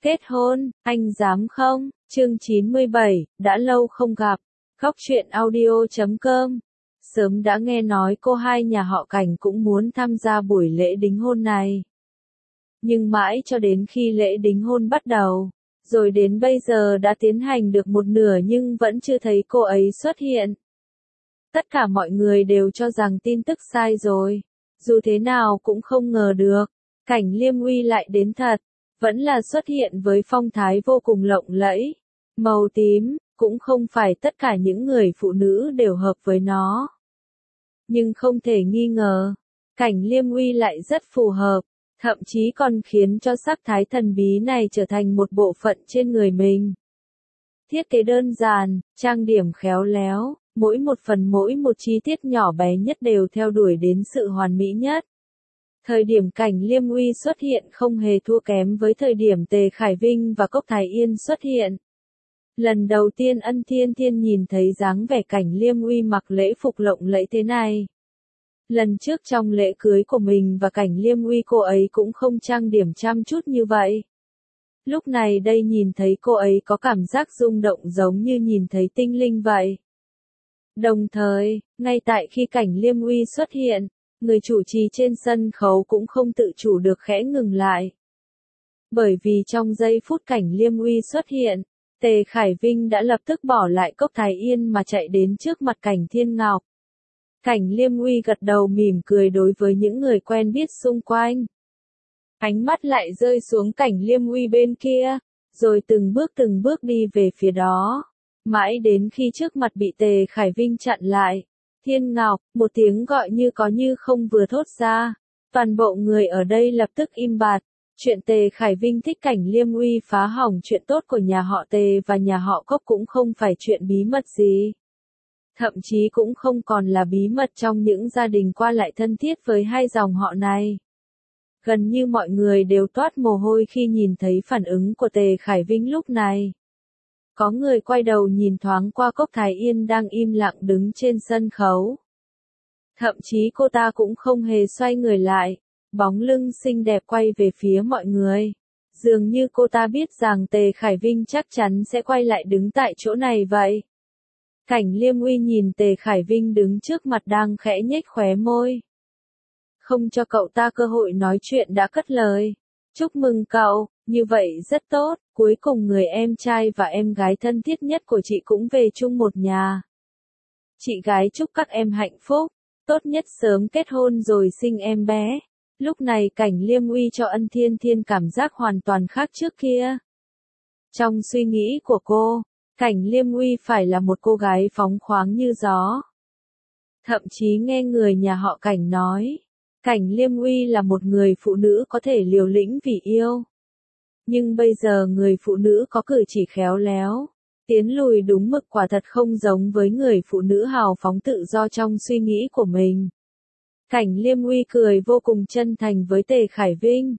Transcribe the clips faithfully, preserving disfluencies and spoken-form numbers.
Kết hôn, anh dám không? Chương chín mươi bảy, đã lâu không gặp. Góc truyện audio chấm com. Sớm đã nghe nói cô hai nhà họ Cảnh cũng muốn tham gia buổi lễ đính hôn này. Nhưng mãi cho đến khi lễ đính hôn bắt đầu, rồi đến bây giờ đã tiến hành được một nửa nhưng vẫn chưa thấy cô ấy xuất hiện. Tất cả mọi người đều cho rằng tin tức sai rồi. Dù thế nào cũng không ngờ được, Cảnh Liêm Uy lại đến thật. Vẫn là xuất hiện với phong thái vô cùng lộng lẫy, màu tím, cũng không phải tất cả những người phụ nữ đều hợp với nó. Nhưng không thể nghi ngờ, Cảnh Liêm Uy lại rất phù hợp, thậm chí còn khiến cho sắc thái thần bí này trở thành một bộ phận trên người mình. Thiết kế đơn giản, trang điểm khéo léo, mỗi một phần mỗi một chi tiết nhỏ bé nhất đều theo đuổi đến sự hoàn mỹ nhất. Thời điểm Cảnh Liêm Uy xuất hiện không hề thua kém với thời điểm Tề Khải Vinh và Cốc Thái Yên xuất hiện. Lần đầu tiên Ân Thiên Thiên nhìn thấy dáng vẻ Cảnh Liêm Uy mặc lễ phục lộng lẫy thế này. Lần trước trong lễ cưới của mình và Cảnh Liêm Uy cô ấy cũng không trang điểm chăm chút như vậy. Lúc này đây nhìn thấy cô ấy có cảm giác rung động giống như nhìn thấy tinh linh vậy. Đồng thời, ngay tại khi Cảnh Liêm Uy xuất hiện, người chủ trì trên sân khấu cũng không tự chủ được khẽ ngừng lại. Bởi vì trong giây phút Cảnh Liêm Uy xuất hiện, Tề Khải Vinh đã lập tức bỏ lại Cốc Thái Yên mà chạy đến trước mặt Cảnh Thiên Ngọc. Cảnh Liêm Uy gật đầu mỉm cười đối với những người quen biết xung quanh. Ánh mắt lại rơi xuống Cảnh Liêm Uy bên kia, rồi từng bước từng bước đi về phía đó. Mãi đến khi trước mặt bị Tề Khải Vinh chặn lại. Thiên Ngọc, một tiếng gọi như có như không vừa thốt ra. Toàn bộ người ở đây lập tức im bặt. Chuyện Tề Khải Vinh thích Cảnh Liêm Uy phá hỏng chuyện tốt của nhà họ Tề và nhà họ Cốc cũng không phải chuyện bí mật gì. Thậm chí cũng không còn là bí mật trong những gia đình qua lại thân thiết với hai dòng họ này. Gần như mọi người đều toát mồ hôi khi nhìn thấy phản ứng của Tề Khải Vinh lúc này. Có người quay đầu nhìn thoáng qua Cốc Thái Yên đang im lặng đứng trên sân khấu. Thậm chí cô ta cũng không hề xoay người lại, bóng lưng xinh đẹp quay về phía mọi người. Dường như cô ta biết rằng Tề Khải Vinh chắc chắn sẽ quay lại đứng tại chỗ này vậy. Cảnh Liêm Uy nhìn Tề Khải Vinh đứng trước mặt đang khẽ nhếch khóe môi. Không cho cậu ta cơ hội nói chuyện đã cất lời. Chúc mừng cậu, như vậy rất tốt, cuối cùng người em trai và em gái thân thiết nhất của chị cũng về chung một nhà. Chị gái chúc các em hạnh phúc, tốt nhất sớm kết hôn rồi sinh em bé. Lúc này Cảnh Liêm Uy cho Ân Thiên Thiên cảm giác hoàn toàn khác trước kia. Trong suy nghĩ của cô, Cảnh Liêm Uy phải là một cô gái phóng khoáng như gió. Thậm chí nghe người nhà họ Cảnh nói, Cảnh Liêm Uy là một người phụ nữ có thể liều lĩnh vì yêu. Nhưng bây giờ người phụ nữ có cử chỉ khéo léo, tiến lùi đúng mực quả thật không giống với người phụ nữ hào phóng tự do trong suy nghĩ của mình. Cảnh Liêm Uy cười vô cùng chân thành với Tề Khải Vinh.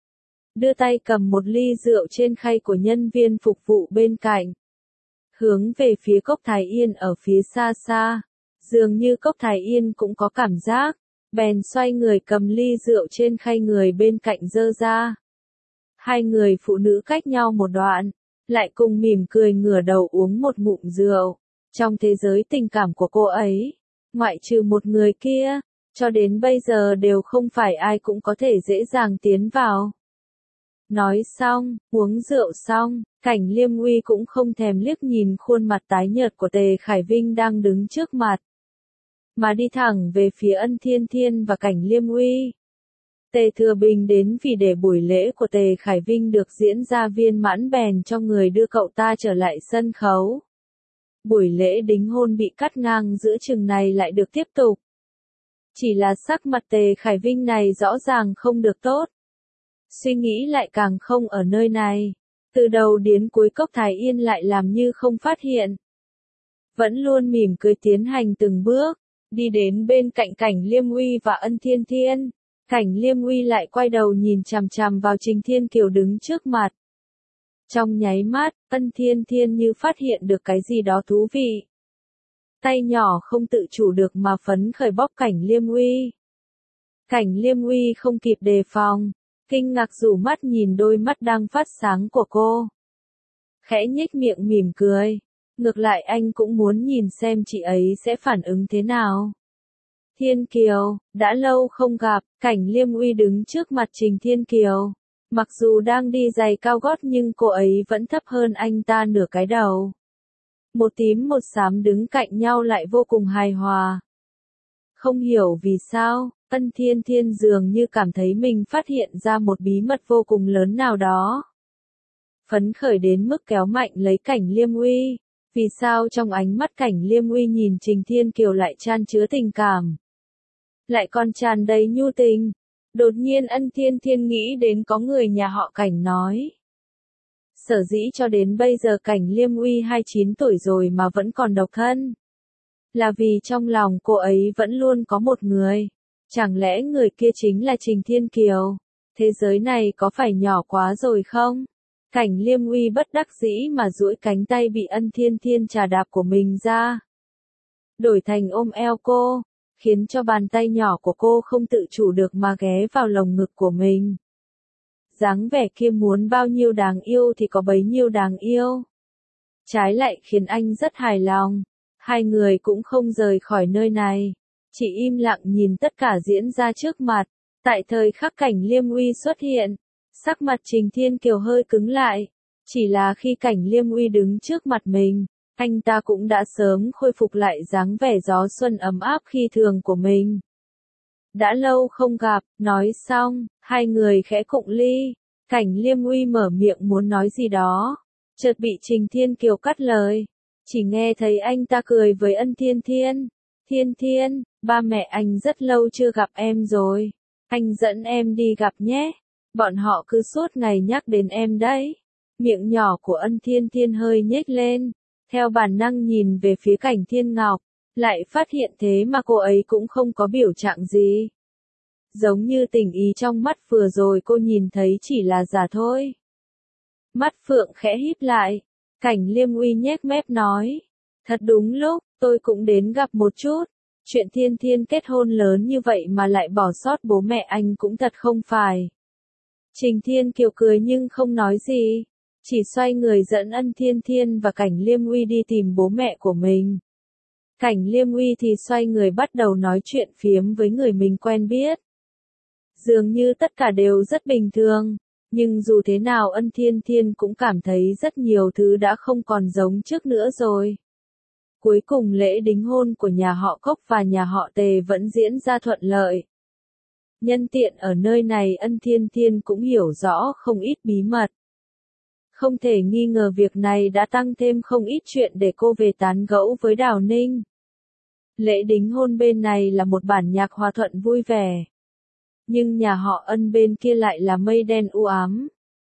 Đưa tay cầm một ly rượu trên khay của nhân viên phục vụ bên cạnh. Hướng về phía Cốc Thái Yên ở phía xa xa. Dường như Cốc Thái Yên cũng có cảm giác. Bèn xoay người cầm ly rượu trên khay người bên cạnh dơ ra. Hai người phụ nữ cách nhau một đoạn, lại cùng mỉm cười ngửa đầu uống một ngụm rượu. Trong thế giới tình cảm của cô ấy, ngoại trừ một người kia, cho đến bây giờ đều không phải ai cũng có thể dễ dàng tiến vào. Nói xong, uống rượu xong, Cảnh Liêm Uy cũng không thèm liếc nhìn khuôn mặt tái nhợt của Tề Khải Vinh đang đứng trước mặt, mà đi thẳng về phía Ân Thiên Thiên và Cảnh Liêm Uy. Tề Thừa Bình đến vì để buổi lễ của Tề Khải Vinh được diễn ra viên mãn bèn cho người đưa cậu ta trở lại sân khấu. Buổi lễ đính hôn bị cắt ngang giữa chừng này lại được tiếp tục. Chỉ là sắc mặt Tề Khải Vinh này rõ ràng không được tốt. Suy nghĩ lại càng không ở nơi này. Từ đầu đến cuối Cốc Thái Yên lại làm như không phát hiện. Vẫn luôn mỉm cười tiến hành từng bước, đi đến bên cạnh Cảnh Liêm Uy và Ân Thiên Thiên. Cảnh Liêm Uy lại quay đầu nhìn chằm chằm vào Trình Thiên Kiều đứng trước mặt. Trong nháy mắt, Ân Thiên Thiên như phát hiện được cái gì đó thú vị. Tay nhỏ không tự chủ được mà phấn khởi bóp Cảnh Liêm Uy. Cảnh Liêm Uy không kịp đề phòng, kinh ngạc rủ mắt nhìn đôi mắt đang phát sáng của cô. Khẽ nhếch miệng mỉm cười. Ngược lại anh cũng muốn nhìn xem chị ấy sẽ phản ứng thế nào. Thiên Kiều, đã lâu không gặp, Cảnh Liêm Uy đứng trước mặt Trình Thiên Kiều. Mặc dù đang đi giày cao gót nhưng cô ấy vẫn thấp hơn anh ta nửa cái đầu. Một tím một xám đứng cạnh nhau lại vô cùng hài hòa. Không hiểu vì sao, Ân Thiên Thiên dường như cảm thấy mình phát hiện ra một bí mật vô cùng lớn nào đó. Phấn khởi đến mức kéo mạnh lấy Cảnh Liêm Uy. Vì sao trong ánh mắt Cảnh Liêm Uy nhìn Trình Thiên Kiều lại chan chứa tình cảm? Lại còn tràn đầy nhu tình. Đột nhiên Ân Thiên Thiên nghĩ đến có người nhà họ Cảnh nói. Sở dĩ cho đến bây giờ Cảnh Liêm Uy hai mươi chín tuổi rồi mà vẫn còn độc thân. Là vì trong lòng cô ấy vẫn luôn có một người. Chẳng lẽ người kia chính là Trình Thiên Kiều? Thế giới này có phải nhỏ quá rồi không? Cảnh Liêm Uy bất đắc dĩ mà duỗi cánh tay bị Ân Thiên Thiên trà đạp của mình ra. Đổi thành ôm eo cô, khiến cho bàn tay nhỏ của cô không tự chủ được mà ghé vào lồng ngực của mình. Dáng vẻ kia muốn bao nhiêu đáng yêu thì có bấy nhiêu đáng yêu. Trái lại khiến anh rất hài lòng. Hai người cũng không rời khỏi nơi này. Chỉ im lặng nhìn tất cả diễn ra trước mặt. Tại thời khắc Cảnh Liêm Uy xuất hiện, sắc mặt Trình Thiên Kiều hơi cứng lại. Chỉ là khi Cảnh Liêm Uy đứng trước mặt mình, anh ta cũng đã sớm khôi phục lại dáng vẻ gió xuân ấm áp khi thường của mình. Đã lâu không gặp, nói xong, hai người khẽ cụng ly. Cảnh Liêm Uy mở miệng muốn nói gì đó, chợt bị Trình Thiên Kiều cắt lời. Chỉ nghe thấy anh ta cười với Ân Thiên Thiên. Thiên Thiên, ba mẹ anh rất lâu chưa gặp em rồi. Anh dẫn em đi gặp nhé. Bọn họ cứ suốt ngày nhắc đến em đấy. Miệng nhỏ của Ân Thiên Thiên hơi nhếch lên. Theo bản năng nhìn về phía Cảnh Thiên Ngọc. Lại phát hiện thế mà cô ấy cũng không có biểu trạng gì. Giống như tình ý trong mắt vừa rồi cô nhìn thấy chỉ là giả thôi. Mắt Phượng khẽ híp lại. Cảnh Liêm Uy nhếch mép nói. Thật đúng lúc, tôi cũng đến gặp một chút. Chuyện Thiên Thiên kết hôn lớn như vậy mà lại bỏ sót bố mẹ anh cũng thật không phải. Trình Thiên Kiều cười nhưng không nói gì. Chỉ xoay người dẫn Ân Thiên Thiên và Cảnh Liêm Uy đi tìm bố mẹ của mình. Cảnh Liêm Uy thì xoay người bắt đầu nói chuyện phiếm với người mình quen biết. Dường như tất cả đều rất bình thường. Nhưng dù thế nào Ân Thiên Thiên cũng cảm thấy rất nhiều thứ đã không còn giống trước nữa rồi. Cuối cùng lễ đính hôn của nhà họ Cốc và nhà họ Tề vẫn diễn ra thuận lợi. Nhân tiện ở nơi này Ân Thiên Thiên cũng hiểu rõ không ít bí mật. Không thể nghi ngờ việc này đã tăng thêm không ít chuyện để cô về tán gẫu với Đào Ninh. Lễ đính hôn bên này là một bản nhạc hòa thuận vui vẻ. Nhưng nhà họ Ân bên kia lại là mây đen u ám.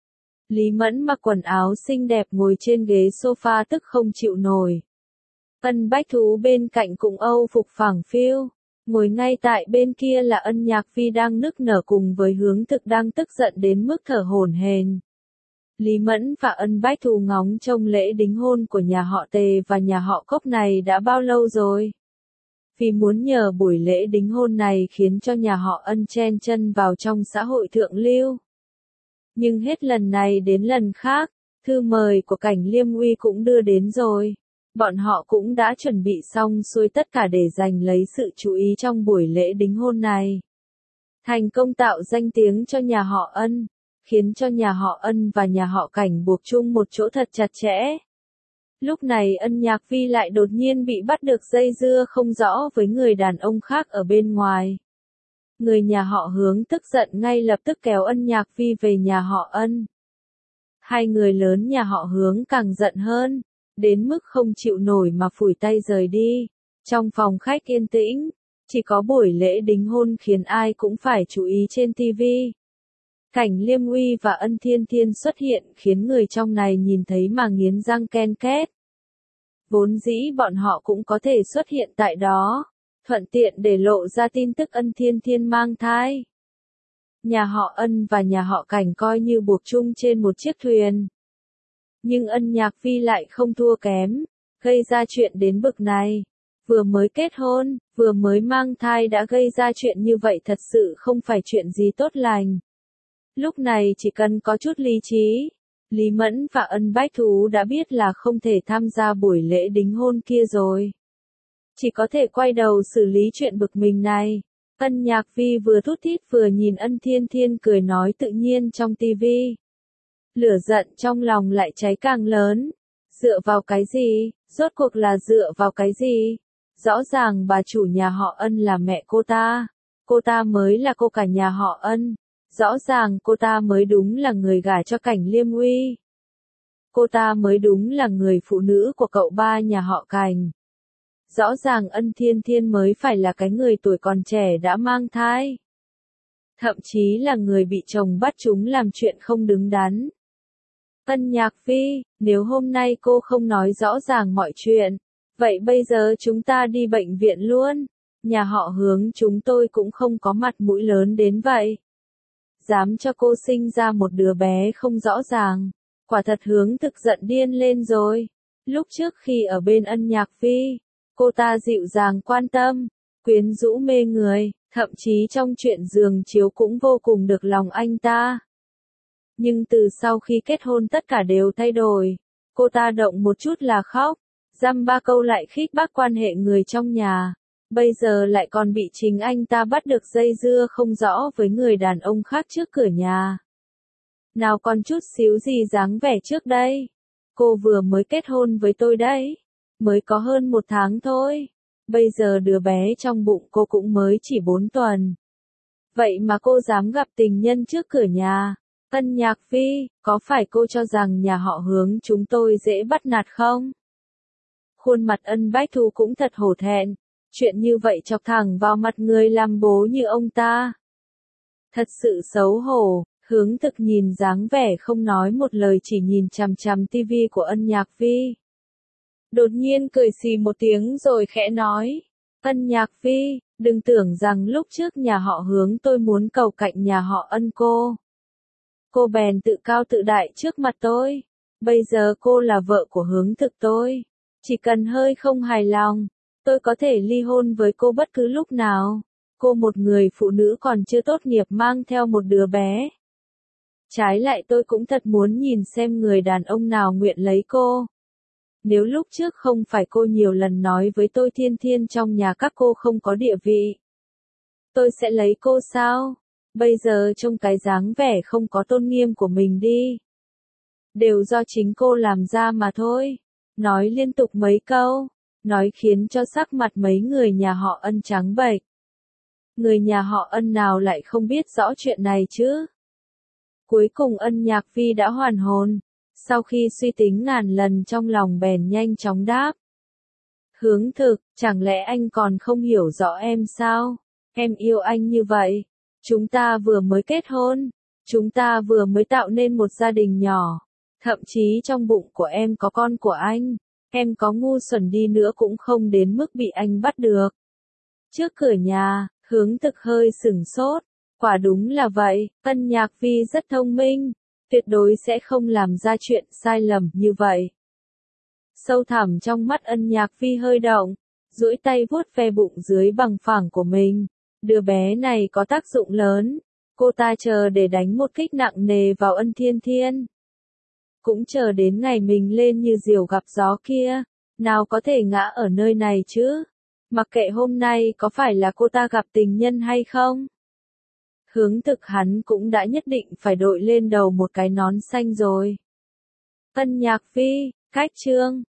Lý Mẫn mặc quần áo xinh đẹp ngồi trên ghế sofa tức không chịu nổi. Ân Bách Thú bên cạnh cũng âu phục phẳng phiu. Ngồi ngay tại bên kia là Ân Nhạc Phi đang nức nở cùng với Hướng Thực đang tức giận đến mức thở hổn hển. Lý Mẫn và Ân Bách Thú ngóng trông lễ đính hôn của nhà họ Tề và nhà họ Cốc này đã bao lâu rồi. Vì muốn nhờ buổi lễ đính hôn này khiến cho nhà họ Ân chen chân vào trong xã hội thượng lưu. Nhưng hết lần này đến lần khác, thư mời của Cảnh Liêm Uy cũng đưa đến rồi. Bọn họ cũng đã chuẩn bị xong xuôi tất cả để giành lấy sự chú ý trong buổi lễ đính hôn này. Thành công tạo danh tiếng cho nhà họ Ân, khiến cho nhà họ Ân và nhà họ Cảnh buộc chung một chỗ thật chặt chẽ. Lúc này Ân Nhạc Phi lại đột nhiên bị bắt được dây dưa không rõ với người đàn ông khác ở bên ngoài. Người nhà họ Hướng tức giận ngay lập tức kéo Ân Nhạc Phi về nhà họ Ân. Hai người lớn nhà họ Hướng càng giận hơn, đến mức không chịu nổi mà phủi tay rời đi. Trong phòng khách yên tĩnh, chỉ có buổi lễ đính hôn khiến ai cũng phải chú ý trên ti vi. Cảnh Liêm Uy và Ân Thiên Thiên xuất hiện khiến người trong này nhìn thấy mà nghiến răng ken két. Vốn dĩ bọn họ cũng có thể xuất hiện tại đó, thuận tiện để lộ ra tin tức Ân Thiên Thiên mang thai. Nhà họ Ân và nhà họ Cảnh coi như buộc chung trên một chiếc thuyền. Nhưng Ân Nhạc Phi lại không thua kém, gây ra chuyện đến bực này. Vừa mới kết hôn, vừa mới mang thai đã gây ra chuyện như vậy thật sự không phải chuyện gì tốt lành. Lúc này chỉ cần có chút lý trí, Lý Mẫn và Ân Bách Thú đã biết là không thể tham gia buổi lễ đính hôn kia rồi. Chỉ có thể quay đầu xử lý chuyện bực mình này. Ân Nhạc Vi vừa thút thít vừa nhìn Ân Thiên Thiên cười nói tự nhiên trong tivi. Lửa giận trong lòng lại cháy càng lớn. Dựa vào cái gì? Rốt cuộc là dựa vào cái gì? Rõ ràng bà chủ nhà họ Ân là mẹ cô ta. Cô ta mới là cô cả nhà họ Ân. Rõ ràng cô ta mới đúng là người gả cho Cảnh Liêm Uy. Cô ta mới đúng là người phụ nữ của cậu ba nhà họ Cảnh. Rõ ràng Ân Thiên Thiên mới phải là cái người tuổi còn trẻ đã mang thai. Thậm chí là người bị chồng bắt chúng làm chuyện không đứng đắn. Ân Nhạc Vi, nếu hôm nay cô không nói rõ ràng mọi chuyện, vậy bây giờ chúng ta đi bệnh viện luôn. Nhà họ Hướng chúng tôi cũng không có mặt mũi lớn đến vậy. Dám cho cô sinh ra một đứa bé không rõ ràng. Quả thật Hướng thực giận điên lên rồi. Lúc trước khi ở bên Ân Nhạc Vi, cô ta dịu dàng quan tâm, quyến rũ mê người, thậm chí trong chuyện giường chiếu cũng vô cùng được lòng anh ta. Nhưng từ sau khi kết hôn tất cả đều thay đổi. Cô ta động một chút là khóc, dăm ba câu lại khích bác quan hệ người trong nhà. Bây giờ lại còn bị chính anh ta bắt được dây dưa không rõ với người đàn ông khác trước cửa nhà. Nào còn chút xíu gì dáng vẻ trước đây. Cô vừa mới kết hôn với tôi đấy. Mới có hơn một tháng thôi. Bây giờ đứa bé trong bụng cô cũng mới chỉ bốn tuần. Vậy mà cô dám gặp tình nhân trước cửa nhà. Ân Nhạc Vi, có phải cô cho rằng nhà họ Hướng chúng tôi dễ bắt nạt không? Khuôn mặt Ân Bách Thu cũng thật hổ thẹn. Chuyện như vậy chọc thẳng vào mặt người làm bố như ông ta. Thật sự xấu hổ. Hướng thực nhìn dáng vẻ không nói một lời chỉ nhìn chằm chằm tivi của Ân Nhạc Vi. Đột nhiên cười xì một tiếng rồi khẽ nói. Ân Nhạc Vi, đừng tưởng rằng lúc trước nhà họ Hướng tôi muốn cầu cạnh nhà họ Ân cô. Cô bèn tự cao tự đại trước mặt tôi. Bây giờ cô là vợ của Hướng thực tôi. Chỉ cần hơi không hài lòng, tôi có thể ly hôn với cô bất cứ lúc nào. Cô một người phụ nữ còn chưa tốt nghiệp mang theo một đứa bé. Trái lại tôi cũng thật muốn nhìn xem người đàn ông nào nguyện lấy cô. Nếu lúc trước không phải cô nhiều lần nói với tôi Thiên Thiên trong nhà các cô không có địa vị, tôi sẽ lấy cô sao? Bây giờ trông cái dáng vẻ không có tôn nghiêm của mình đi. Đều do chính cô làm ra mà thôi. Nói liên tục mấy câu, nói khiến cho sắc mặt mấy người nhà họ Ân trắng bệch. Người nhà họ Ân nào lại không biết rõ chuyện này chứ? Cuối cùng Ân Nhạc Vi đã hoàn hồn. Sau khi suy tính ngàn lần trong lòng bèn nhanh chóng đáp. Hướng thực, chẳng lẽ anh còn không hiểu rõ em sao? Em yêu anh như vậy. Chúng ta vừa mới kết hôn. Chúng ta vừa mới tạo nên một gia đình nhỏ. Thậm chí trong bụng của em có con của anh. Em có ngu xuẩn đi nữa cũng không đến mức bị anh bắt được. Trước cửa nhà, Hướng thực hơi sửng sốt. Quả đúng là vậy, Ân Nhạc Vi rất thông minh. Tuyệt đối sẽ không làm ra chuyện sai lầm như vậy. Sâu thẳm trong mắt Ân Nhạc Vi hơi động, duỗi tay vuốt ve bụng dưới bằng phẳng của mình. Đứa bé này có tác dụng lớn. Cô ta chờ để đánh một kích nặng nề vào Ân Thiên Thiên. Cũng chờ đến ngày mình lên như diều gặp gió kia. Nào có thể ngã ở nơi này chứ? Mặc kệ hôm nay có phải là cô ta gặp tình nhân hay không? Hướng thực hắn cũng đã nhất định phải đội lên đầu một cái nón xanh rồi. Ân Nhạc Vi, cách chương.